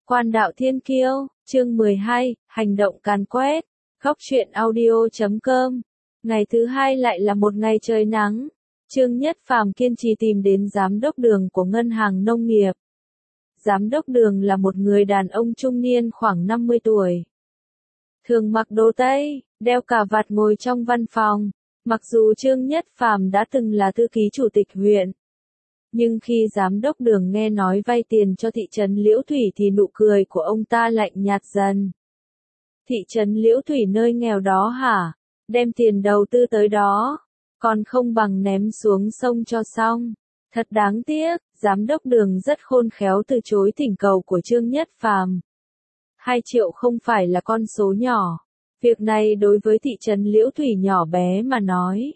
Quan đạo thiên kiêu, chương 12, hành động càn quét, góc truyện audio.com. Ngày thứ hai lại là một ngày trời nắng. Trương Nhất Phàm kiên trì tìm đến giám đốc Đường của Ngân hàng Nông nghiệp. Giám đốc Đường là một người đàn ông trung niên khoảng 50 tuổi. Thường mặc đồ tây, đeo cà vạt ngồi trong văn phòng. Mặc dù Trương Nhất Phàm đã từng là thư ký chủ tịch huyện, nhưng khi giám đốc Đường nghe nói vay tiền cho thị trấn Liễu Thủy thì nụ cười của ông ta lạnh nhạt dần. Thị trấn Liễu Thủy nơi nghèo đó hả? Đem tiền đầu tư tới đó, còn không bằng ném xuống sông cho xong. Thật đáng tiếc, giám đốc Đường rất khôn khéo từ chối thỉnh cầu của Trương Nhất Phàm. 2 triệu không phải là con số nhỏ. Việc này đối với thị trấn Liễu Thủy nhỏ bé mà nói,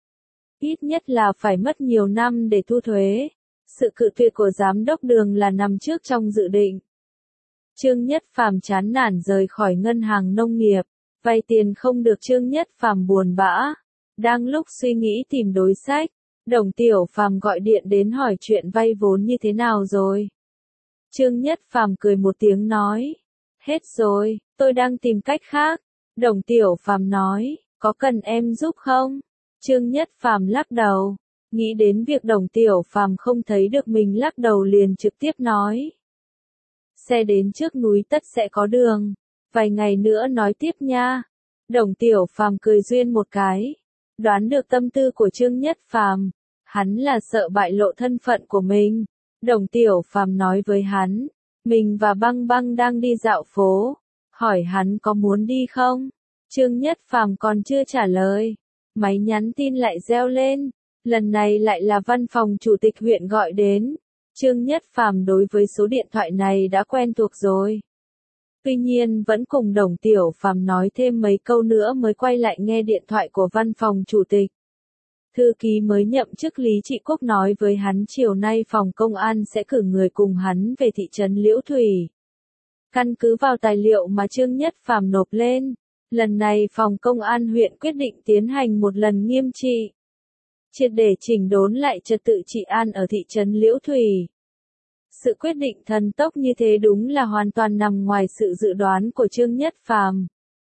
ít nhất là phải mất nhiều năm để thu thuế. Sự cự tuyệt của giám đốc Đường là nằm trước trong dự định. Trương Nhất Phàm chán nản rời khỏi ngân hàng nông nghiệp, vay tiền không được. Trương Nhất Phàm buồn bã. Đang lúc suy nghĩ tìm đối sách, Đồng Tiểu Phàm gọi điện đến hỏi chuyện vay vốn như thế nào rồi. Trương Nhất Phàm cười một tiếng nói, hết rồi, tôi đang tìm cách khác. Đồng Tiểu Phàm nói, có cần em giúp không? Trương Nhất Phàm lắc đầu, nghĩ đến việc Đồng Tiểu Phàm không thấy được mình lắc đầu liền trực tiếp nói. Xe đến trước núi tất sẽ có đường, vài ngày nữa nói tiếp nha. Đồng Tiểu Phàm cười duyên một cái, đoán được tâm tư của Trương Nhất Phàm, hắn là sợ bại lộ thân phận của mình. Đồng Tiểu Phàm nói với hắn, mình và Băng Băng đang đi dạo phố, hỏi hắn có muốn đi không? Trương Nhất Phàm còn chưa trả lời, máy nhắn tin lại reo lên, lần này lại là văn phòng chủ tịch huyện gọi đến. Trương Nhất Phàm đối với số điện thoại này đã quen thuộc rồi. Tuy nhiên vẫn cùng Đồng Tiểu Phàm nói thêm mấy câu nữa mới quay lại nghe điện thoại của văn phòng chủ tịch. Thư ký mới nhậm chức Lý Trị Quốc nói với hắn chiều nay phòng công an sẽ cử người cùng hắn về thị trấn Liễu Thủy. Căn cứ vào tài liệu mà Trương Nhất Phàm nộp lên, lần này phòng công an huyện quyết định tiến hành một lần nghiêm trị, triệt để chỉnh đốn lại trật tự trị an ở thị trấn Liễu Thủy. Sự quyết định thần tốc như thế đúng là hoàn toàn nằm ngoài sự dự đoán của Trương Nhất Phàm.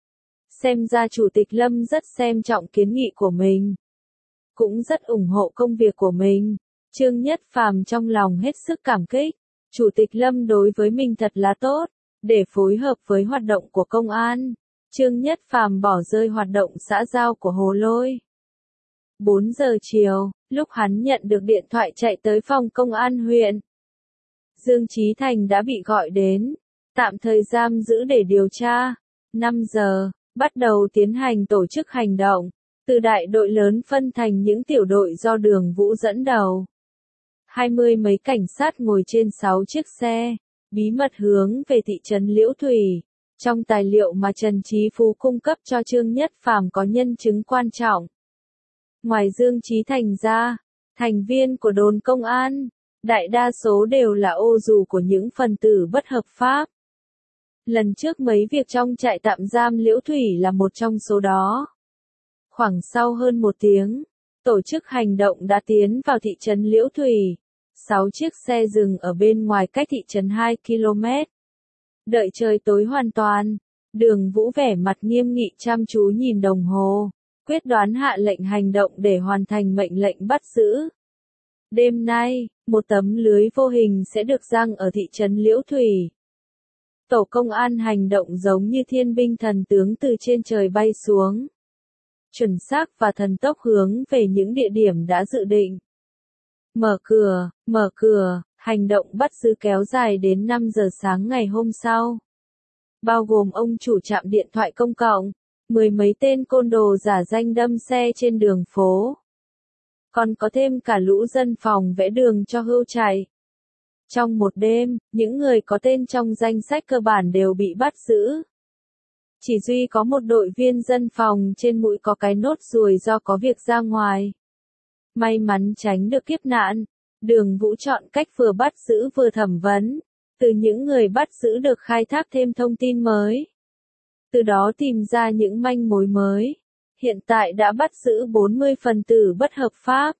Xem ra Chủ tịch Lâm rất xem trọng kiến nghị của mình, cũng rất ủng hộ công việc của mình. Trương Nhất Phàm trong lòng hết sức cảm kích. Chủ tịch Lâm đối với mình thật là tốt. Để phối hợp với hoạt động của công an, Trương Nhất Phàm bỏ rơi hoạt động xã giao của Hồ Lôi. 4 giờ chiều, lúc hắn nhận được điện thoại chạy tới phòng công an huyện, Dương Chí Thành đã bị gọi đến, tạm thời giam giữ để điều tra. 5 giờ, bắt đầu tiến hành tổ chức hành động, từ đại đội lớn phân thành những tiểu đội do Đường Vũ dẫn đầu. 20 mấy cảnh sát ngồi trên 6 chiếc xe, bí mật hướng về thị trấn Liễu Thủy. Trong tài liệu mà Trần Chí Phú cung cấp cho Trương Nhất Phàm có nhân chứng quan trọng. Ngoài Dương Chí Thành ra, thành viên của đồn công an, đại đa số đều là ô dù của những phần tử bất hợp pháp. Lần trước mấy việc trong trại tạm giam Liễu Thủy là một trong số đó. Khoảng sau hơn 1 tiếng, tổ chức hành động đã tiến vào thị trấn Liễu Thủy. 6 chiếc xe dừng ở bên ngoài cách thị trấn 2 km. Đợi trời tối hoàn toàn, Đường Vũ vẻ mặt nghiêm nghị chăm chú nhìn đồng hồ, quyết đoán hạ lệnh hành động để hoàn thành mệnh lệnh bắt giữ. Đêm nay, một tấm lưới vô hình sẽ được giăng ở thị trấn Liễu Thủy. Tổ công an hành động giống như thiên binh thần tướng từ trên trời bay xuống, chuẩn xác và thần tốc hướng về những địa điểm đã dự định. Mở cửa, hành động bắt giữ kéo dài đến 5 giờ sáng ngày hôm sau. Bao gồm ông chủ trạm điện thoại công cộng, 10 mấy tên côn đồ giả danh đâm xe trên đường phố. Còn có thêm cả lũ dân phòng vẽ đường cho hươu chạy. Trong một đêm, những người có tên trong danh sách cơ bản đều bị bắt giữ. Chỉ duy có một đội viên dân phòng trên mũi có cái nốt ruồi do có việc ra ngoài. May mắn tránh được kiếp nạn, Đường Vũ chọn cách vừa bắt giữ vừa thẩm vấn. Từ những người bắt giữ được khai thác thêm thông tin mới, từ đó tìm ra những manh mối mới. Hiện tại đã bắt giữ 40 phần tử bất hợp pháp.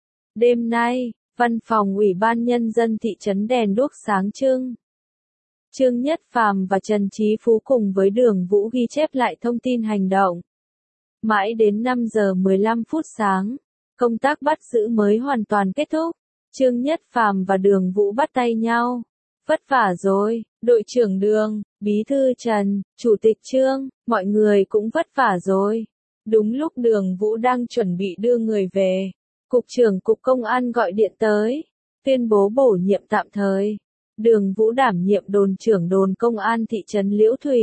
Đêm nay, văn phòng Ủy ban Nhân dân thị trấn đèn đuốc sáng trưng. Trương Nhất Phàm và Trần Chí Phú cùng với Đường Vũ ghi chép lại thông tin hành động. Mãi đến 5 giờ 15 phút sáng, công tác bắt giữ mới hoàn toàn kết thúc. Trương Nhất Phàm và Đường Vũ bắt tay nhau. Vất vả rồi, đội trưởng Đường, bí thư Trần, chủ tịch Trương, mọi người cũng vất vả rồi. Đúng lúc Đường Vũ đang chuẩn bị đưa người về, Cục trưởng Cục Công an gọi điện tới, tuyên bố bổ nhiệm tạm thời. Đường Vũ đảm nhiệm đồn trưởng đồn công an thị trấn Liễu Thủy.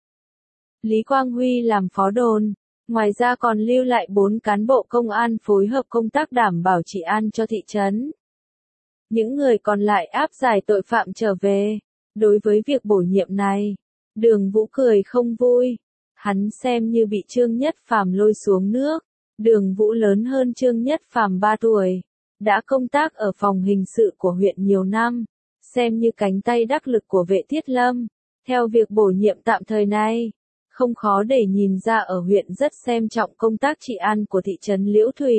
Lý Quang Huy làm phó đồn, ngoài ra còn lưu lại 4 cán bộ công an phối hợp công tác đảm bảo trị an cho thị trấn. Những người còn lại áp giải tội phạm trở về. Đối với việc bổ nhiệm này, Đường Vũ cười không vui. Hắn xem như bị Trương Nhất Phàm lôi xuống nước. Đường Vũ lớn hơn Trương Nhất Phàm 3 tuổi, đã công tác ở phòng hình sự của huyện nhiều năm, xem như cánh tay đắc lực của Vệ Thiết Lâm. Theo việc bổ nhiệm tạm thời này, không khó để nhìn ra ở huyện rất xem trọng công tác trị an của thị trấn Liễu Thủy.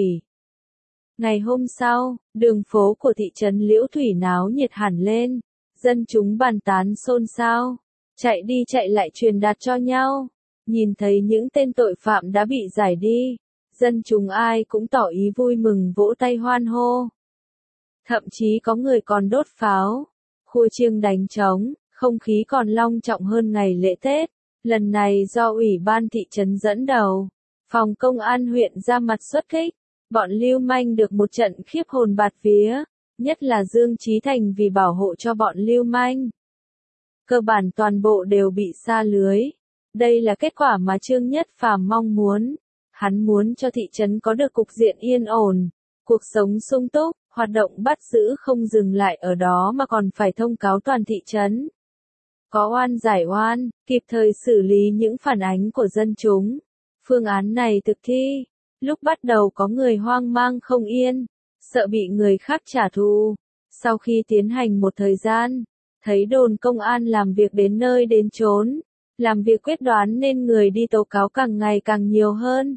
Ngày hôm sau, đường phố của thị trấn Liễu Thủy náo nhiệt hẳn lên, dân chúng bàn tán xôn xao, chạy đi chạy lại truyền đạt cho nhau. Nhìn thấy những tên tội phạm đã bị giải đi, dân chúng ai cũng tỏ ý vui mừng vỗ tay hoan hô. Thậm chí có người còn đốt pháo, khua chiêng đánh trống, không khí còn long trọng hơn ngày lễ Tết. Lần này do Ủy ban thị trấn dẫn đầu, phòng công an huyện ra mặt xuất kích, bọn lưu manh được một trận khiếp hồn bạt vía, nhất là Dương Chí Thành vì bảo hộ cho bọn lưu manh. Cơ bản toàn bộ đều bị sa lưới. Đây là kết quả mà Trương Nhất Phàm mong muốn. Hắn muốn cho thị trấn có được cục diện yên ổn, cuộc sống sung túc, hoạt động bắt giữ không dừng lại ở đó mà còn phải thông cáo toàn thị trấn. Có oan giải oan, kịp thời xử lý những phản ánh của dân chúng. Phương án này thực thi, lúc bắt đầu có người hoang mang không yên, sợ bị người khác trả thù. Sau khi tiến hành một thời gian, thấy đồn công an làm việc đến nơi đến chốn, làm việc quyết đoán nên người đi tố cáo càng ngày càng nhiều hơn.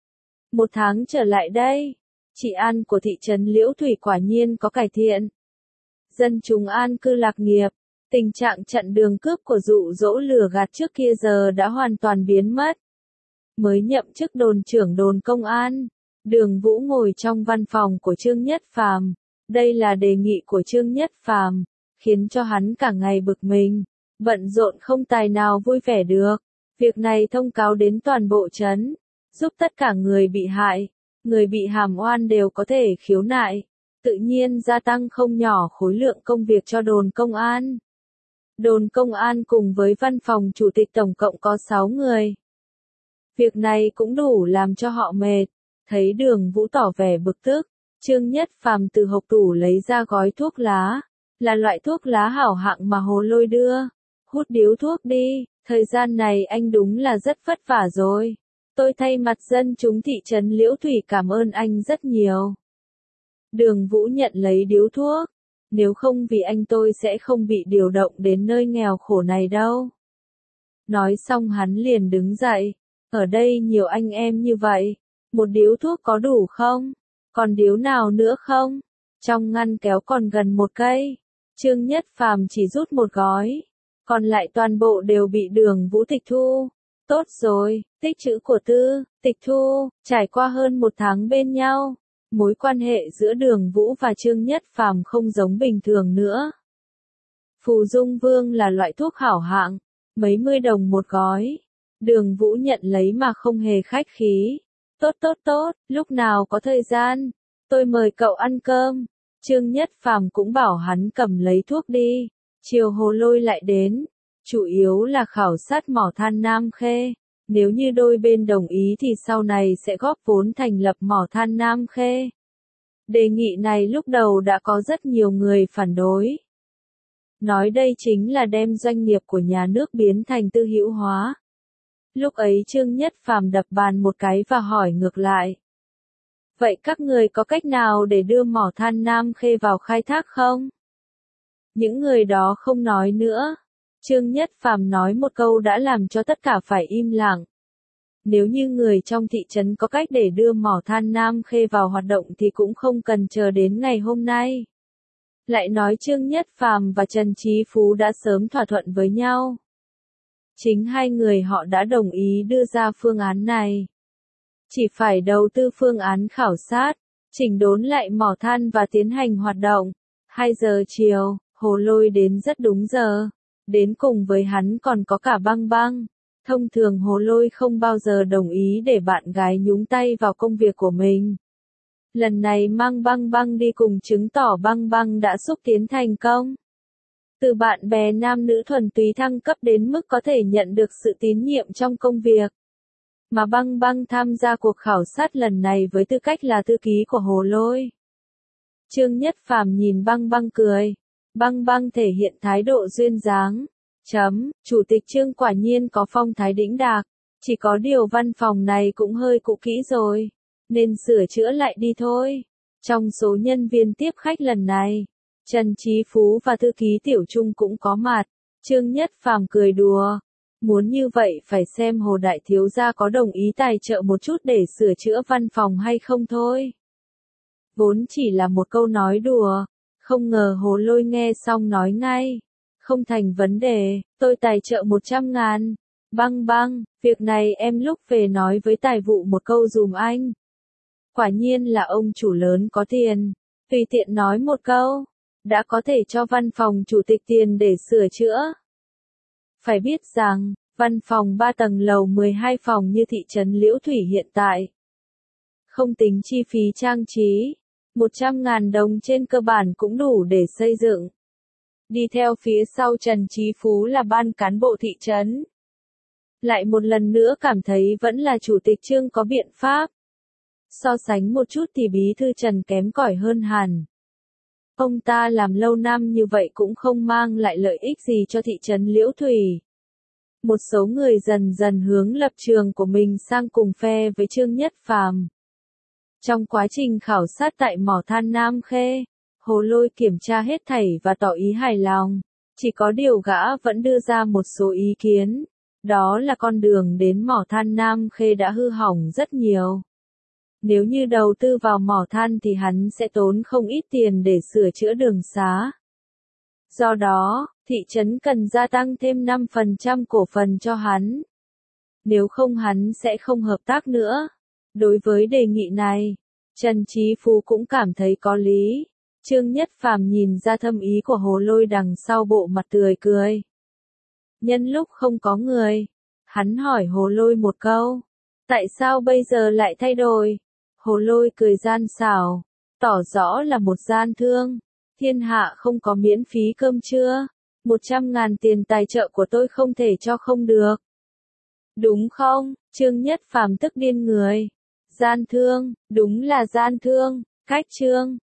1 tháng trở lại đây, trị an của thị trấn Liễu Thủy quả nhiên có cải thiện. Dân chúng an cư lạc nghiệp, tình trạng chặn đường cướp của dụ dỗ lừa gạt trước kia giờ đã hoàn toàn biến mất. Mới nhậm chức đồn trưởng đồn công an, Đường Vũ ngồi trong văn phòng của Trương Nhất Phàm. Đây là đề nghị của Trương Nhất Phàm, khiến cho hắn cả ngày bực mình, bận rộn không tài nào vui vẻ được. Việc này thông cáo đến toàn bộ trấn, giúp tất cả người bị hại, người bị hàm oan đều có thể khiếu nại, tự nhiên gia tăng không nhỏ khối lượng công việc cho đồn công an. Đồn công an cùng với văn phòng chủ tịch tổng cộng có 6 người. Việc này cũng đủ làm cho họ mệt. Thấy Đường Vũ tỏ vẻ bực tức, Trương Nhất Phàm từ hộc tủ lấy ra gói thuốc lá, là loại thuốc lá hảo hạng mà Hồ Lôi đưa. Hút điếu thuốc đi, thời gian này anh đúng là rất vất vả rồi. Tôi thay mặt dân chúng thị trấn Liễu Thủy cảm ơn anh rất nhiều. Đường Vũ nhận lấy điếu thuốc. Nếu không vì anh tôi sẽ không bị điều động đến nơi nghèo khổ này đâu. Nói xong hắn liền đứng dậy. Ở đây nhiều anh em như vậy. Một điếu thuốc có đủ không? Còn điếu nào nữa không? Trong ngăn kéo còn gần 1 cây. Trương Nhất Phàm chỉ rút 1 gói. Còn lại toàn bộ đều bị Đường Vũ tịch thu. Tốt rồi, tích trữ của Tư, tịch thu, trải qua hơn 1 tháng bên nhau. Mối quan hệ giữa Đường Vũ và Trương Nhất Phàm không giống bình thường nữa. Phù Dung Vương là loại thuốc hảo hạng, mấy mươi đồng 1 gói. Đường Vũ nhận lấy mà không hề khách khí. Tốt, lúc nào có thời gian, tôi mời cậu ăn cơm. Trương Nhất Phàm cũng bảo hắn cầm lấy thuốc đi. Chiều Hồ Lôi lại đến, chủ yếu là khảo sát mỏ than Nam Khê. Nếu như đôi bên đồng ý thì sau này sẽ góp vốn thành lập mỏ than Nam Khê. Đề nghị này lúc đầu đã có rất nhiều người phản đối. Nói đây chính là đem doanh nghiệp của nhà nước biến thành tư hữu hóa. Lúc ấy Trương Nhất Phàm đập bàn một cái và hỏi ngược lại. Vậy các người có cách nào để đưa mỏ than Nam Khê vào khai thác không? Những người đó không nói nữa. Trương Nhất Phàm nói một câu đã làm cho tất cả phải im lặng. Nếu như người trong thị trấn có cách để đưa mỏ than Nam Khê vào hoạt động thì cũng không cần chờ đến ngày hôm nay. Lại nói Trương Nhất Phàm và Trần Chí Phú đã sớm thỏa thuận với nhau. Chính hai người họ đã đồng ý đưa ra phương án này. Chỉ phải đầu tư phương án khảo sát, chỉnh đốn lại mỏ than và tiến hành hoạt động. 2 giờ chiều, Hồ Lôi đến rất đúng giờ. Đến cùng với hắn còn có cả Băng Băng. Thông thường Hồ Lôi không bao giờ đồng ý để bạn gái nhúng tay vào công việc của mình. Lần này mang Băng Băng đi cùng chứng tỏ Băng Băng đã xúc tiến thành công. Từ bạn bè nam nữ thuần túy thăng cấp đến mức có thể nhận được sự tín nhiệm trong công việc. Mà Băng Băng tham gia cuộc khảo sát lần này với tư cách là thư ký của Hồ Lôi. Trương Nhất Phàm nhìn Băng Băng cười. Băng Băng thể hiện thái độ duyên dáng. Chủ tịch Trương quả nhiên có phong thái đĩnh đạc. Chỉ có điều văn phòng này cũng hơi cũ kỹ rồi. Nên sửa chữa lại đi thôi. Trong số nhân viên tiếp khách lần này, Trần Chí Phú và thư ký Tiểu Trung cũng có mặt. Trương Nhất Phàm cười đùa. Muốn như vậy phải xem Hồ Đại Thiếu gia có đồng ý tài trợ một chút để sửa chữa văn phòng hay không thôi. Vốn chỉ là một câu nói đùa. Không ngờ Hồ Lôi nghe xong nói ngay. Không thành vấn đề, tôi tài trợ 100.000. Băng Băng, việc này em lúc về nói với tài vụ một câu dùm anh. Quả nhiên là ông chủ lớn có tiền. Tùy tiện nói một câu, đã có thể cho văn phòng chủ tịch tiền để sửa chữa. Phải biết rằng, văn phòng 3 tầng lầu 12 phòng như thị trấn Liễu Thủy hiện tại. Không tính chi phí trang trí, 100.000 đồng trên cơ bản cũng đủ để xây dựng. Đi theo phía sau Trần Chí Phú là ban cán bộ thị trấn. Lại một lần nữa cảm thấy vẫn là chủ tịch Trương có biện pháp. So sánh một chút thì bí thư Trần kém cỏi hơn hẳn. Ông ta làm lâu năm như vậy cũng không mang lại lợi ích gì cho thị trấn Liễu Thủy. Một số người dần dần hướng lập trường của mình sang cùng phe với Trương Nhất Phàm. Trong quá trình khảo sát tại mỏ than Nam Khê, Hồ Lôi kiểm tra hết thảy và tỏ ý hài lòng. Chỉ có điều gã vẫn đưa ra một số ý kiến. Đó là con đường đến mỏ than Nam Khê đã hư hỏng rất nhiều. Nếu như đầu tư vào mỏ than thì hắn sẽ tốn không ít tiền để sửa chữa đường xá. Do đó, thị trấn cần gia tăng thêm 5% cổ phần cho hắn. Nếu không hắn sẽ không hợp tác nữa. Đối với đề nghị này, Trần Chí Phú cũng cảm thấy có lý. Trương Nhất Phàm nhìn ra thâm ý của Hồ Lôi đằng sau bộ mặt tươi cười. Nhân lúc không có người, hắn hỏi Hồ Lôi một câu. Tại sao bây giờ lại thay đổi? Hồ Lôi cười gian xảo, tỏ rõ là một gian thương. Thiên hạ không có miễn phí cơm trưa. 100.000 tiền tài trợ của tôi không thể cho không được. Đúng không? Trương Nhất Phàm tức điên người. Gian thương, đúng là gian thương. Cách Trương